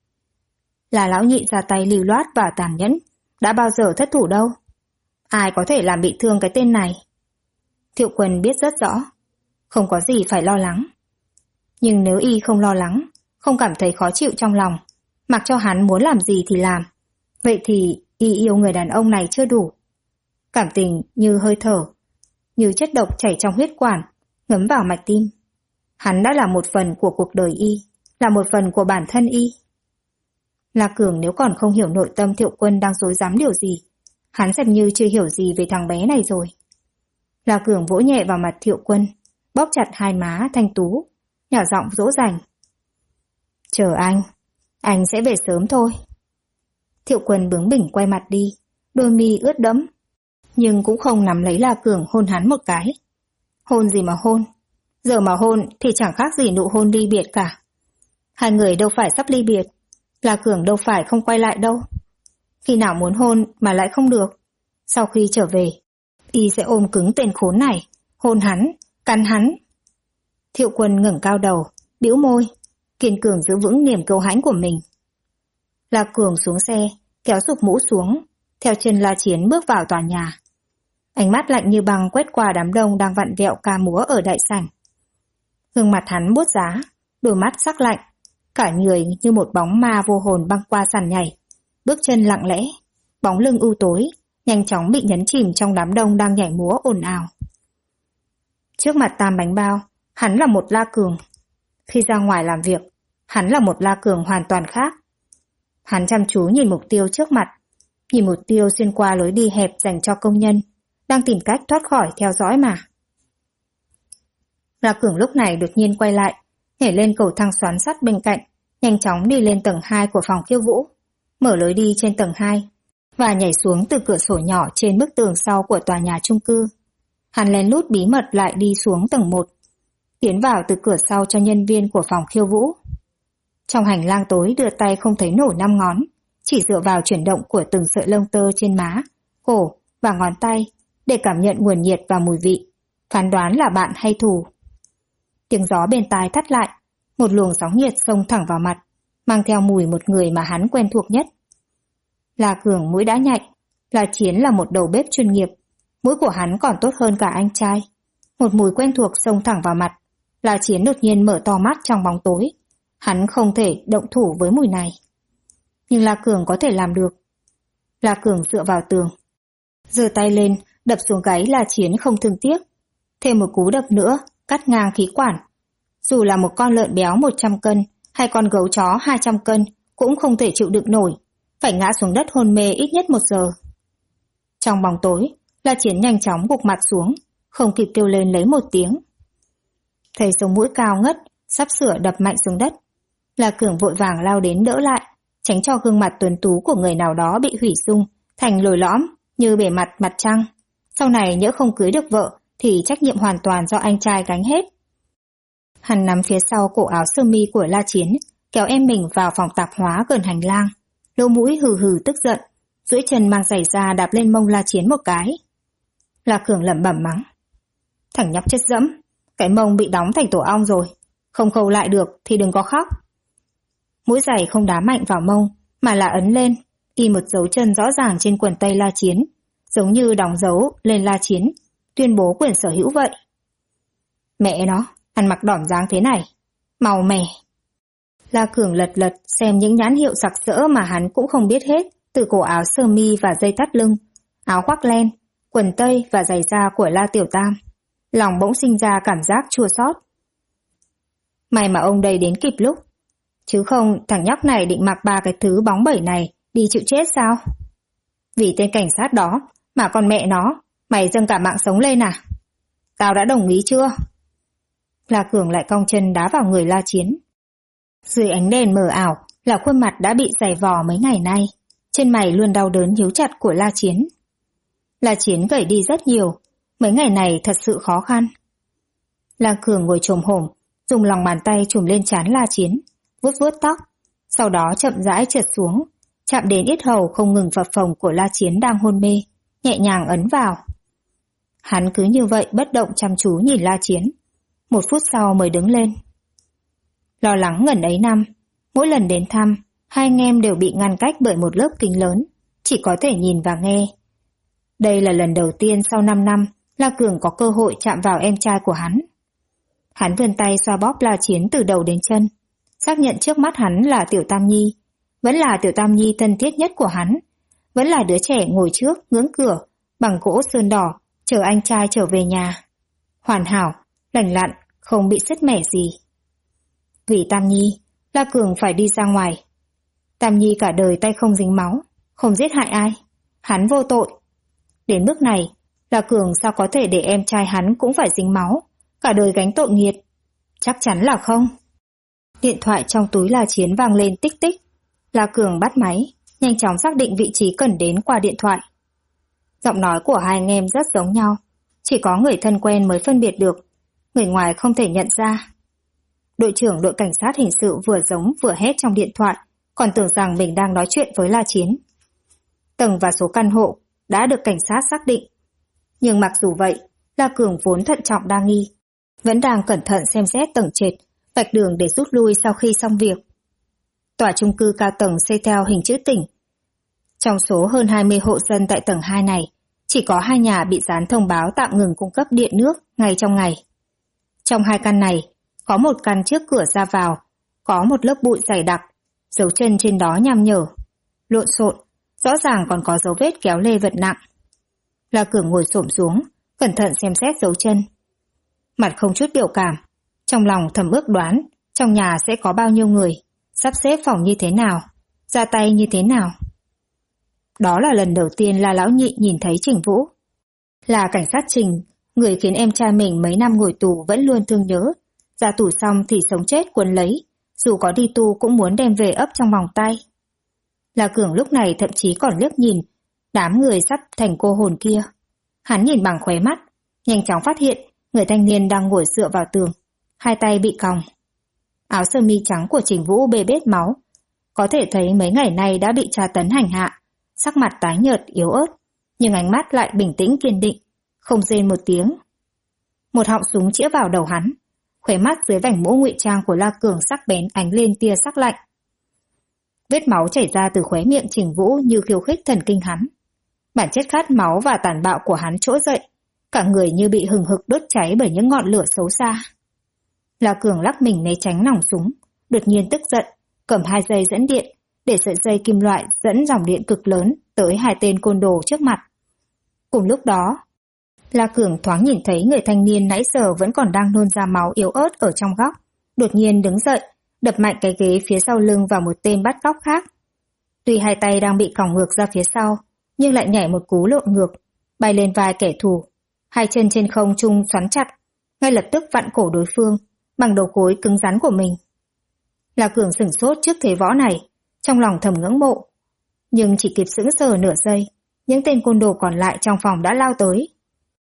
Là lão nhị ra tay lưu loát và tàn nhẫn, đã bao giờ thất thủ đâu. Ai có thể làm bị thương cái tên này? Thiệu Quân biết rất rõ, không có gì phải lo lắng. Nhưng nếu y không lo lắng, không cảm thấy khó chịu trong lòng, mặc cho hắn muốn làm gì thì làm, vậy thì y yêu người đàn ông này chưa đủ. Cảm tình như hơi thở, như chất độc chảy trong huyết quản, ngấm vào mạch tim. Hắn đã là một phần của cuộc đời y, là một phần của bản thân y. La Cường nếu còn không hiểu nội tâm Thiệu Quân đang rối rắm điều gì, hắn xem như chưa hiểu gì về thằng bé này rồi. La Cường vỗ nhẹ vào mặt Thiệu Quân, bóp chặt hai má thanh tú, nhỏ giọng dỗ dành. Chờ anh sẽ về sớm thôi. Thiệu Quân bướng bỉnh quay mặt đi, đôi mi ướt đẫm, nhưng cũng không nắm lấy La Cường hôn hắn một cái. Hôn gì mà hôn, giờ mà hôn thì chẳng khác gì nụ hôn ly biệt cả. Hai người đâu phải sắp ly biệt, La Cường đâu phải không quay lại đâu. Khi nào muốn hôn mà lại không được, sau khi trở về, y sẽ ôm cứng tên khốn này, hôn hắn, cắn hắn. Thiệu Quân ngẩng cao đầu, bĩu môi, kiên cường giữ vững niềm kiêu hãnh của mình. La Cường xuống xe, kéo sụp mũ xuống, theo chân La Chiến bước vào tòa nhà. Ánh mắt lạnh như băng quét qua đám đông đang vặn vẹo ca múa ở đại sảnh. Gương mặt hắn buốt giá, đôi mắt sắc lạnh, cả người như một bóng ma vô hồn băng qua sàn nhảy, bước chân lặng lẽ, bóng lưng u tối, nhanh chóng bị nhấn chìm trong đám đông đang nhảy múa ồn ào. Trước mặt Tam Bánh Bao, hắn là một La Cường. Khi ra ngoài làm việc, hắn là một La Cường hoàn toàn khác. Hắn chăm chú nhìn mục tiêu trước mặt, nhìn mục tiêu xuyên qua lối đi hẹp dành cho công nhân, đang tìm cách thoát khỏi theo dõi mà. La Cường lúc này đột nhiên quay lại, nhảy lên cầu thang xoắn sắt bên cạnh, nhanh chóng đi lên tầng 2 của phòng khiêu vũ, mở lối đi trên tầng 2 và nhảy xuống từ cửa sổ nhỏ trên bức tường sau của tòa nhà chung cư. Hắn lén lút bí mật lại đi xuống tầng 1, tiến vào từ cửa sau cho nhân viên của phòng khiêu vũ. Trong hành lang tối đưa tay không thấy nổi 5 ngón, chỉ dựa vào chuyển động của từng sợi lông tơ trên má, cổ và ngón tay để cảm nhận nguồn nhiệt và mùi vị, phán đoán là bạn hay thù. Tiếng gió bên tai thắt lại, một luồng sóng nhiệt xông thẳng vào mặt, mang theo mùi một người mà hắn quen thuộc nhất. La Cường mũi đã nhạy, La Chiến là một đầu bếp chuyên nghiệp, mũi của hắn còn tốt hơn cả anh trai. Một mùi quen thuộc xông thẳng vào mặt, La Chiến đột nhiên mở to mắt trong bóng tối. Hắn không thể động thủ với mùi này. Nhưng La Cường có thể làm được. La Cường dựa vào tường, giơ tay lên, đập xuống gáy La Chiến không thương tiếc. Thêm một cú đập nữa, cắt ngang khí quản. Dù là một con lợn béo 100 cân hay con gấu chó 200 cân cũng không thể chịu đựng nổi, phải ngã xuống đất hôn mê ít nhất 1 giờ. Trong bóng tối, La Chiến nhanh chóng gục mặt xuống, không kịp kêu lên lấy một tiếng. Thấy sống mũi cao ngất, sắp sửa đập mạnh xuống đất. La Cường vội vàng lao đến đỡ lại, tránh cho gương mặt tuấn tú của người nào đó bị hủy sung thành lồi lõm như bề mặt mặt trăng. Sau này nhỡ không cưới được vợ thì trách nhiệm hoàn toàn do anh trai gánh hết. Hắn nắm phía sau cổ áo sơ mi của La Chiến, kéo em mình vào phòng tạp hóa gần hành lang, lỗ mũi hừ hừ tức giận, duỗi chân mang giày ra đạp lên mông La Chiến một cái. La Cường lẩm bẩm mắng: thằng nhóc chết dẫm, cái mông bị đóng thành tổ ong rồi, không khâu lại được thì đừng có khóc. Mũi giày không đá mạnh vào mông mà là ấn lên, ghi một dấu chân rõ ràng trên quần tây La Chiến, giống như đóng dấu lên La Chiến, tuyên bố quyền sở hữu vậy. Mẹ nó, ăn mặc đỏm dáng thế này, màu mè. La Cường lật lật xem những nhãn hiệu sặc sỡ mà hắn cũng không biết hết, từ cổ áo sơ mi và dây thắt lưng, áo khoác len, quần tây và giày da của La Tiểu Tam. Lòng bỗng sinh ra cảm giác chua xót. May mà ông đây đến kịp lúc, chứ không thằng nhóc này định mặc ba cái thứ bóng bẩy này đi chịu chết sao? Vì tên cảnh sát đó mà con mẹ nó, mày dâng cả mạng sống lên à? Tao đã đồng ý chưa? La Cường lại cong chân đá vào người La Chiến. Dưới ánh đèn mờ ảo là khuôn mặt đã bị giày vò mấy ngày nay, trên mày luôn đau đớn nhíu chặt của La Chiến. La Chiến gầy đi rất nhiều, mấy ngày này thật sự khó khăn. La Cường ngồi chồm hổm, dùng lòng bàn tay chùm lên trán La Chiến, vuốt vuốt tóc, sau đó chậm rãi trượt xuống, chạm đến yết hầu không ngừng phập phồng của La Chiến đang hôn mê, nhẹ nhàng ấn vào. Hắn cứ như vậy bất động chăm chú nhìn La Chiến, 1 phút sau mới đứng lên. Lo lắng ngần ấy năm, mỗi lần đến thăm, hai anh em đều bị ngăn cách bởi một lớp kính lớn, chỉ có thể nhìn và nghe. Đây là lần đầu tiên sau 5 năm, La Cường có cơ hội chạm vào em trai của hắn. Hắn vươn tay xoa bóp La Chiến từ đầu đến chân, xác nhận trước mắt hắn là Tiểu Tam Nhi, vẫn là Tiểu Tam Nhi thân thiết nhất của hắn, vẫn là đứa trẻ ngồi trước ngưỡng cửa bằng gỗ sơn đỏ chờ anh trai trở về nhà. Hoàn hảo, lành lặn, không bị sứt mẻ gì. Vì Tam Nhi, La Cường phải đi ra ngoài. Tam Nhi cả đời tay không dính máu, không giết hại ai, hắn vô tội. Đến bước này, La Cường sao có thể để em trai hắn cũng phải dính máu, cả đời gánh tội nghiệt? Chắc chắn là không. Điện thoại trong túi La Chiến vang lên tích tích. La Cường bắt máy, nhanh chóng xác định vị trí cần đến qua điện thoại. Giọng nói của hai anh em rất giống nhau, chỉ có người thân quen mới phân biệt được, người ngoài không thể nhận ra. Đội trưởng đội cảnh sát hình sự vừa giống vừa hét trong điện thoại, còn tưởng rằng mình đang nói chuyện với La Chiến. Tầng và số căn hộ đã được cảnh sát xác định. Nhưng mặc dù vậy, La Cường vốn thận trọng đa nghi, vẫn đang cẩn thận xem xét tầng trệt, vạch đường để rút lui sau khi xong việc. Tòa chung cư cao tầng xây theo hình chữ tỉnh. Trong số hơn 20 hộ dân tại tầng 2 này, chỉ có 2 nhà bị dán thông báo tạm ngừng cung cấp điện nước ngay trong ngày. Trong 2 căn này, có một căn trước cửa ra vào, có một lớp bụi dày đặc, dấu chân trên đó nham nhở, lộn xộn, rõ ràng còn có dấu vết kéo lê vật nặng. La Cường ngồi xổm xuống, cẩn thận xem xét dấu chân. Mặt không chút biểu cảm, trong lòng thầm ước đoán trong nhà sẽ có bao nhiêu người, sắp xếp phòng như thế nào, ra tay như thế nào. Đó là lần đầu tiên La Lão Nhị nhìn thấy Trình Vũ. Là cảnh sát Trình, người khiến em trai mình mấy năm ngồi tù vẫn luôn thương nhớ, ra tù xong thì sống chết quấn lấy, dù có đi tu cũng muốn đem về ấp trong vòng tay. La Cường lúc này thậm chí còn liếc nhìn đám người sắp thành cô hồn kia. Hắn nhìn bằng khóe mắt, nhanh chóng phát hiện người thanh niên đang ngồi dựa vào tường, hai tay bị còng. Áo sơ mi trắng của Trình Vũ bê bết máu, có thể thấy mấy ngày nay đã bị tra tấn hành hạ, sắc mặt tái nhợt yếu ớt, nhưng ánh mắt lại bình tĩnh kiên định, không rên một tiếng. Một họng súng chĩa vào đầu hắn, khóe mắt dưới vành mũ ngụy trang của La Cường sắc bén ánh lên tia sắc lạnh. Vết máu chảy ra từ khóe miệng Trình Vũ như khiêu khích thần kinh hắn. Bản chất khát máu và tàn bạo của hắn trỗi dậy, cả người như bị hừng hực đốt cháy bởi những ngọn lửa xấu xa. La Cường lắc mình né tránh nòng súng, đột nhiên tức giận, cầm 2 dây dẫn điện, để sợi dây kim loại dẫn dòng điện cực lớn tới 2 tên côn đồ trước mặt. Cùng lúc đó, La Cường thoáng nhìn thấy người thanh niên nãy giờ vẫn còn đang nôn ra máu yếu ớt ở trong góc, đột nhiên đứng dậy, đập mạnh cái ghế phía sau lưng vào một tên bắt cóc khác. Tuy 2 tay đang bị còng ngược ra phía sau, nhưng lại nhảy một cú lộn ngược, bay lên vai kẻ thù, 2 chân trên không trung xoắn chặt, ngay lập tức vặn cổ đối phương bằng đầu gối cứng rắn của mình. La Cường sửng sốt trước thế võ này, trong lòng thầm ngưỡng mộ, nhưng chỉ kịp sững sờ nửa giây, những tên côn đồ còn lại trong phòng đã lao tới.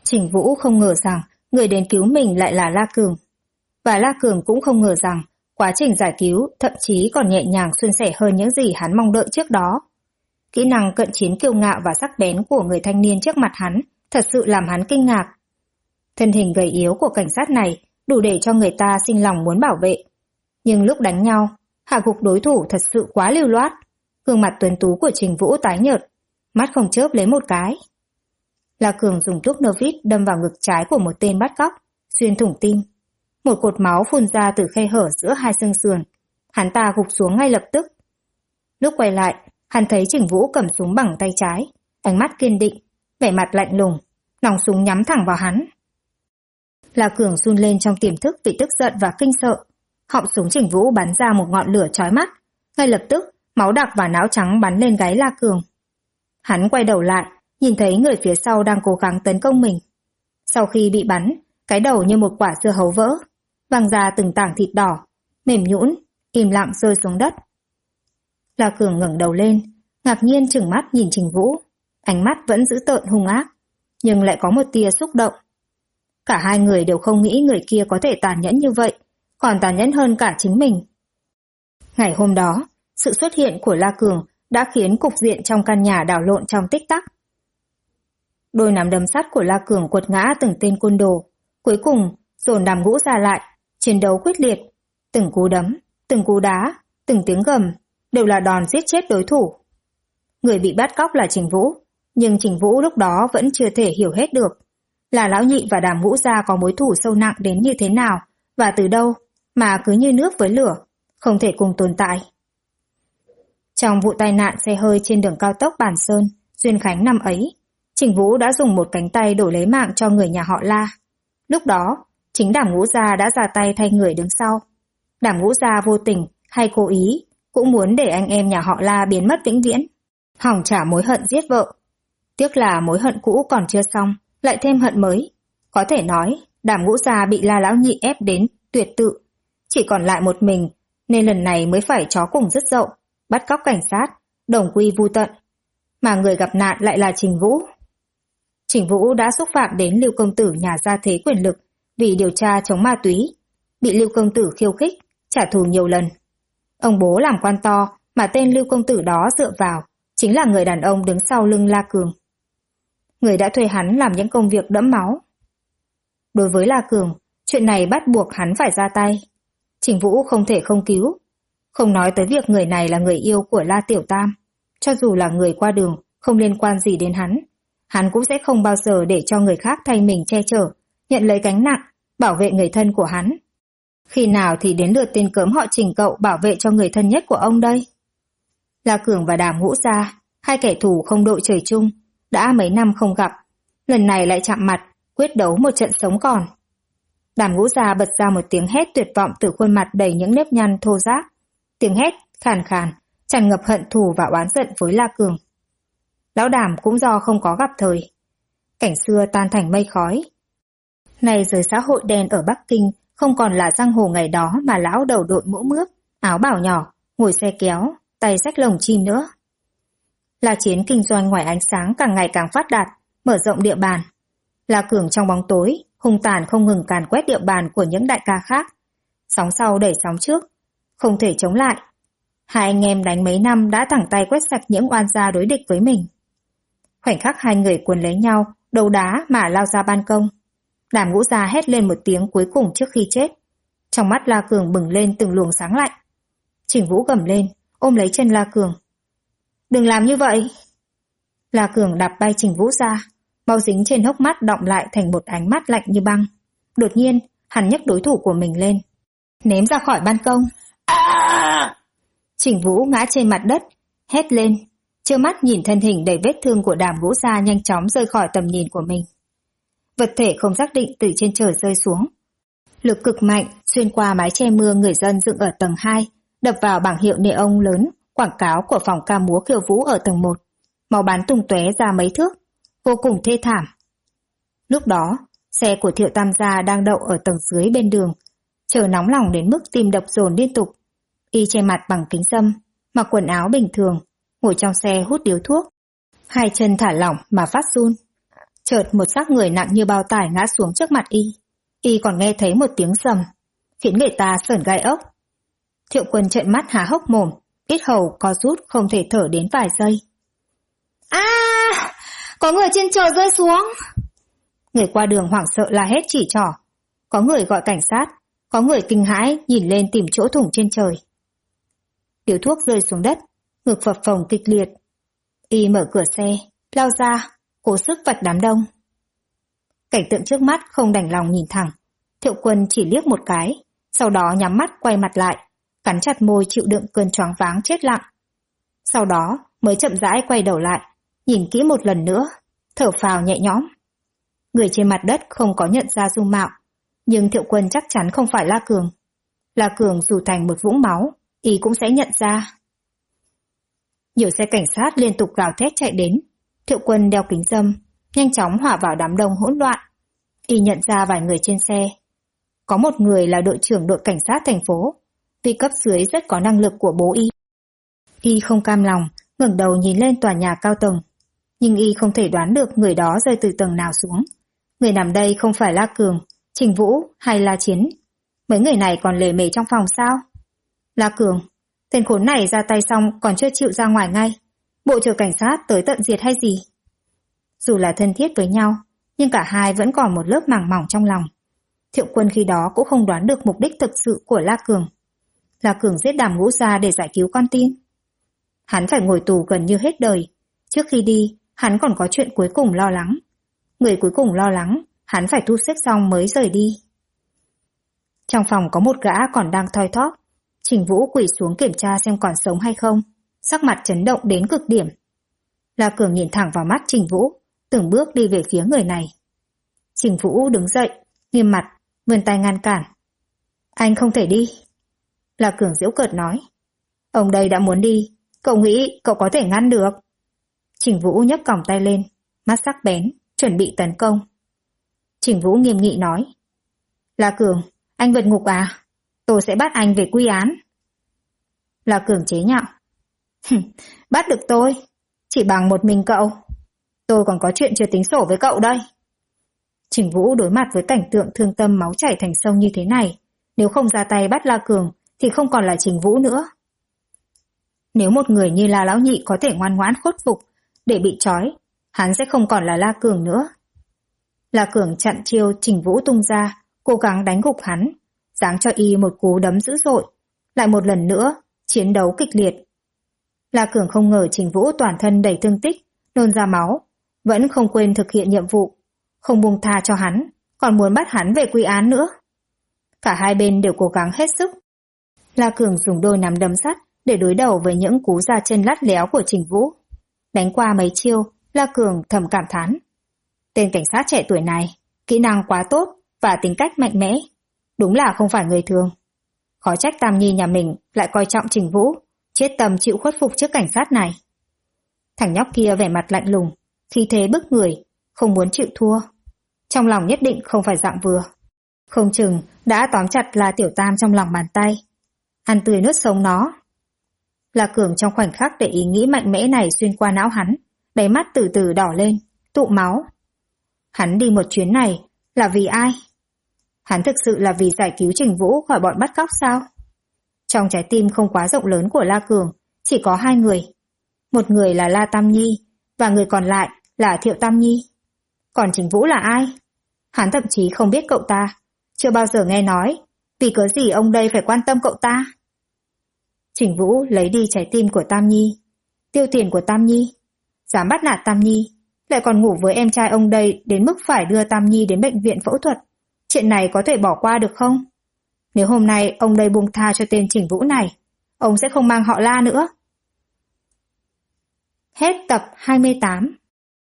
Trình Vũ không ngờ rằng người đến cứu mình lại là La Cường. Và La Cường cũng không ngờ rằng quá trình giải cứu thậm chí còn nhẹ nhàng suôn sẻ hơn những gì hắn mong đợi trước đó. Kỹ năng cận chiến kiêu ngạo và sắc bén của người thanh niên trước mặt hắn thật sự làm hắn kinh ngạc. Thân hình gầy yếu của cảnh sát này đủ để cho người ta sinh lòng muốn bảo vệ. Nhưng lúc đánh nhau, hạ gục đối thủ thật sự quá lưu loát. Gương mặt tuấn tú của Trình Vũ tái nhợt, mắt không chớp lấy một cái. La Cường dùng thuốc Novit đâm vào ngực trái của một tên bắt cóc, xuyên thủng tim. Một cột máu phun ra từ khe hở giữa hai xương sườn. Hắn ta gục xuống ngay lập tức. Lúc quay lại, hắn thấy Trình Vũ cầm súng bằng tay trái, ánh mắt kiên định, vẻ mặt lạnh lùng, nòng súng nhắm thẳng vào hắn. La Cường run lên trong tiềm thức vì tức giận và kinh sợ. Họng súng Trình Vũ bắn ra một ngọn lửa chói mắt. Ngay lập tức, máu đặc và não trắng bắn lên gáy La Cường. Hắn quay đầu lại, nhìn thấy người phía sau đang cố gắng tấn công mình. Sau khi bị bắn, cái đầu như một quả dưa hấu vỡ, văng ra từng tảng thịt đỏ, mềm nhũn, im lặng rơi xuống đất. La Cường ngẩng đầu lên, ngạc nhiên trừng mắt nhìn Trình Vũ. Ánh mắt vẫn dữ tợn hung ác, nhưng lại có một tia xúc động. Cả hai người đều không nghĩ người kia có thể tàn nhẫn như vậy, còn tàn nhẫn hơn cả chính mình. Ngày hôm đó, sự xuất hiện của La Cường đã khiến cục diện trong căn nhà đảo lộn trong tích tắc. Đôi nắm đấm sắt của La Cường quật ngã từng tên côn đồ, cuối cùng dồn Đàm Ngũ ra lại, chiến đấu quyết liệt. Từng cú đấm, từng cú đá, từng tiếng gầm đều là đòn giết chết đối thủ. Người bị bắt cóc là Trình Vũ, nhưng Trình Vũ lúc đó vẫn chưa thể hiểu hết được là Lão Nhị và Đàm Ngũ gia có mối thù sâu nặng đến như thế nào và từ đâu mà cứ như nước với lửa, không thể cùng tồn tại. Trong vụ tai nạn xe hơi trên đường cao tốc Bản Sơn, Duyên Khánh năm ấy, Trình Vũ đã dùng một cánh tay đổi lấy mạng cho người nhà họ La. Lúc đó, chính Đàm Ngũ gia đã ra tay thay người đứng sau. Đàm Ngũ gia vô tình hay cố ý cũng muốn để anh em nhà họ La biến mất vĩnh viễn, hòng trả mối hận giết vợ. Tiếc là mối hận cũ còn chưa xong, lại thêm hận mới. Có thể nói, Đàm Ngũ gia bị La Lão Nhị ép đến tuyệt tự, chỉ còn lại một mình, nên lần này mới phải chó cùng rất dậu, bắt cóc cảnh sát, đồng quy vu tận. Mà người gặp nạn lại là Trình Vũ. Trình Vũ đã xúc phạm đến Lưu công tử nhà gia thế quyền lực vì điều tra chống ma túy, bị Lưu công tử khiêu khích, trả thù nhiều lần. Ông bố làm quan to mà tên Lưu công tử đó dựa vào chính là người đàn ông đứng sau lưng La Cường. Người đã thuê hắn làm những công việc đẫm máu. Đối với La Cường, chuyện này bắt buộc hắn phải ra tay. Trình Vũ không thể không cứu. Không nói tới việc người này là người yêu của La Tiểu Tam. Cho dù là người qua đường, không liên quan gì đến hắn cũng sẽ không bao giờ để cho người khác thay mình che chở, nhận lấy gánh nặng, bảo vệ người thân của hắn. Khi nào thì đến lượt tên cớm họ Trình cậu bảo vệ cho người thân nhất của ông đây? La Cường và Đàm Ngũ gia, hai kẻ thù không đội trời chung, đã mấy năm không gặp, lần này lại chạm mặt, quyết đấu một trận sống còn. Đàm Ngũ gia bật ra một tiếng hét tuyệt vọng từ khuôn mặt đầy những nếp nhăn thô ráp. Tiếng hét khàn khàn, tràn ngập hận thù và oán giận với La Cường. Lão Đàm cũng do không có gặp thời. Cảnh xưa tan thành mây khói. Nay giới xã hội đen ở Bắc Kinh không còn là giang hồ ngày đó mà lão đầu đội mũ mướp, áo bảo nhỏ, ngồi xe kéo, tay xách lồng chim nữa. La Chiến kinh doanh ngoài ánh sáng càng ngày càng phát đạt, mở rộng địa bàn. La Cường trong bóng tối, hung tàn không ngừng càn quét địa bàn của những đại ca khác. Sóng sau đẩy sóng trước, không thể chống lại. Hai anh em đánh mấy năm đã thẳng tay quét sạch những oan gia đối địch với mình. Khoảnh khắc hai người quần lấy nhau, đấu đá mà lao ra ban công. Đàm Ngũ gia hét lên một tiếng cuối cùng trước khi chết. Trong mắt La Cường bừng lên từng luồng sáng lạnh. Trình Vũ gầm lên, ôm lấy chân La Cường. Đừng làm như vậy! La Cường đạp bay Trình Vũ ra, máu dính trên hốc mắt đọng lại thành một ánh mắt lạnh như băng. Đột nhiên, hắn nhấc đối thủ của mình lên, ném ra khỏi ban công. Trình Vũ ngã trên mặt đất, hét lên, trơ mắt nhìn thân hình đầy vết thương của Đàm Ngũ gia nhanh chóng rời khỏi tầm nhìn của mình. Vật thể không xác định từ trên trời rơi xuống. Lực cực mạnh xuyên qua mái che mưa người dân dựng ở tầng 2, đập vào bảng hiệu neon lớn quảng cáo của phòng ca múa khiêu vũ ở tầng 1. Máu bắn tung tóe ra mấy thước, vô cùng thê thảm. Lúc đó, xe của Thiệu Tam gia đang đậu ở tầng dưới bên đường, chờ nóng lòng đến mức tim đập dồn liên tục. Y che mặt bằng kính râm, mặc quần áo bình thường, ngồi trong xe hút điếu thuốc, hai chân thả lỏng mà phát run. Chợt một xác người nặng như bao tải ngã xuống trước mặt y. Y còn nghe thấy một tiếng rầm, khiến người ta sởn gai ốc. Thiệu Quân trợn mắt há hốc mồm, yết hầu co rút không thể thở đến vài giây. Có người trên trời rơi xuống! Người qua đường hoảng sợ la hét chỉ trỏ. Có người gọi cảnh sát, có người kinh hãi nhìn lên tìm chỗ thủng trên trời. Điếu thuốc rơi xuống đất, ngực phập phồng kịch liệt. Y mở cửa xe, lao ra, cố sức vạch đám đông. Cảnh tượng trước mắt không đành lòng nhìn thẳng. Thiệu Quân chỉ liếc một cái, sau đó nhắm mắt quay mặt lại, cắn chặt môi chịu đựng cơn choáng váng chết lặng. Sau đó mới chậm rãi quay đầu lại, nhìn kỹ một lần nữa, thở phào nhẹ nhõm. Người trên mặt đất không có nhận ra dung mạo, nhưng Thiệu Quân chắc chắn không phải La Cường. La Cường dù thành một vũng máu, y cũng sẽ nhận ra. Nhiều xe cảnh sát liên tục gào thét chạy đến. Thiệu Quân đeo kính râm, nhanh chóng hòa vào đám đông hỗn loạn. Y nhận ra vài người trên xe. Có một người là đội trưởng đội cảnh sát thành phố, vì cấp dưới rất có năng lực của bố y. Y không cam lòng, ngẩng đầu nhìn lên tòa nhà cao tầng. Nhưng y không thể đoán được người đó rơi từ tầng nào xuống. Người nằm đây không phải La Cường, Trình Vũ hay La Chiến. Mấy người này còn lề mề trong phòng sao? La Cường, tên khốn này ra tay xong còn chưa chịu ra ngoài ngay. Bộ trưởng cảnh sát tới tận diệt hay gì? Dù là thân thiết với nhau, nhưng cả hai vẫn còn một lớp màng mỏng trong lòng. Thiệu Quân khi đó cũng không đoán được mục đích thực sự của La Cường. La Cường giết Đàm Ngũ Gia để giải cứu con tin. Hắn phải ngồi tù gần như hết đời. Trước khi đi, hắn còn có chuyện cuối cùng lo lắng. Người cuối cùng lo lắng, hắn phải thu xếp xong mới rời đi. Trong phòng có một gã còn đang thoi thóp. Trình Vũ quỳ xuống kiểm tra xem còn sống hay không, sắc mặt chấn động đến cực điểm. La Cường nhìn thẳng vào mắt Trình Vũ, từng bước đi về phía người này. Trình Vũ đứng dậy, nghiêm mặt, vươn tay ngăn cản. Anh không thể đi. La Cường giễu cợt nói. Ông đây đã muốn đi, cậu nghĩ cậu có thể ngăn được? Trình Vũ nhấc còng tay lên, mắt sắc bén, chuẩn bị tấn công. Trình Vũ nghiêm nghị nói. La Cường, anh vượt ngục à? Tôi sẽ bắt anh về quy án. La Cường chế nhạo. Bắt được tôi? Chỉ bằng một mình cậu? Tôi còn có chuyện chưa tính sổ với cậu đây. Trình Vũ đối mặt với cảnh tượng thương tâm máu chảy thành sông như thế này. Nếu không ra tay bắt La Cường thì không còn là Trình Vũ nữa. Nếu một người như La Lão Nhị có thể ngoan ngoãn khuất phục để bị trói, hắn sẽ không còn là La Cường nữa. La Cường chặn chiêu Trình Vũ tung ra, cố gắng đánh gục hắn, giáng cho y một cú đấm dữ dội. Lại một lần nữa, chiến đấu kịch liệt. La Cường không ngờ Trình Vũ toàn thân đầy thương tích, nôn ra máu, vẫn không quên thực hiện nhiệm vụ, không buông tha cho hắn, còn muốn bắt hắn về quy án nữa. Cả hai bên đều cố gắng hết sức. La Cường dùng đôi nắm đấm sắt để đối đầu với những cú ra chân lắt léo của Trình Vũ. Đánh qua mấy chiêu, La Cường thầm cảm thán. Tên cảnh sát trẻ tuổi này, kỹ năng quá tốt và tính cách mạnh mẽ. Đúng là không phải người thường. Khó trách Tam Nhi nhà mình lại coi trọng Trình Vũ, chết tâm chịu khuất phục trước cảnh sát này. Thằng nhóc kia vẻ mặt lạnh lùng, khí thế bức người, không muốn chịu thua. Trong lòng nhất định không phải dạng vừa. Không chừng đã tóm chặt La Tiểu Tam trong lòng bàn tay, ăn tươi nuốt sống nó. La Cường trong khoảnh khắc để ý nghĩ mạnh mẽ này xuyên qua não hắn, đáy mắt từ từ đỏ lên, tụ máu. Hắn đi một chuyến này là vì ai? Hắn thực sự là vì giải cứu Trình Vũ khỏi bọn bắt cóc sao? Trong trái tim không quá rộng lớn của La Cường, chỉ có hai người. Một người là La Tam Nhi, và người còn lại là Thiệu Tam Nhi. Còn Trình Vũ là ai? Hắn thậm chí không biết cậu ta, chưa bao giờ nghe nói, vì cớ gì ông đây phải quan tâm cậu ta? Trình Vũ lấy đi trái tim của Tam Nhi, tiêu tiền của Tam Nhi, dám bắt nạt Tam Nhi, lại còn ngủ với em trai ông đây đến mức phải đưa Tam Nhi đến bệnh viện phẫu thuật. Chuyện này có thể bỏ qua được không? Nếu hôm nay ông đây buông tha cho tên Trình Vũ này, ông sẽ không mang họ La nữa. Hết tập 28.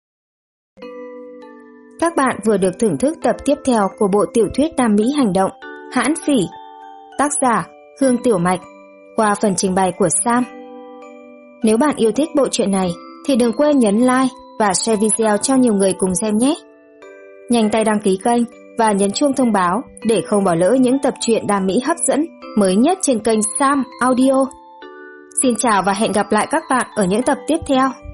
Các bạn vừa được thưởng thức tập tiếp theo của bộ tiểu thuyết Nam Mỹ hành động Hãn Phỉ, tác giả Hương Tiểu Mạch, qua phần trình bày của Sam. Nếu bạn yêu thích bộ truyện này thì đừng quên nhấn like và share video cho nhiều người cùng xem nhé. Nhanh tay đăng ký kênh và nhấn chuông thông báo để không bỏ lỡ những tập truyện Nam Mỹ hấp dẫn mới nhất trên kênh Sam Audio. Xin chào và hẹn gặp lại các bạn ở những tập tiếp theo.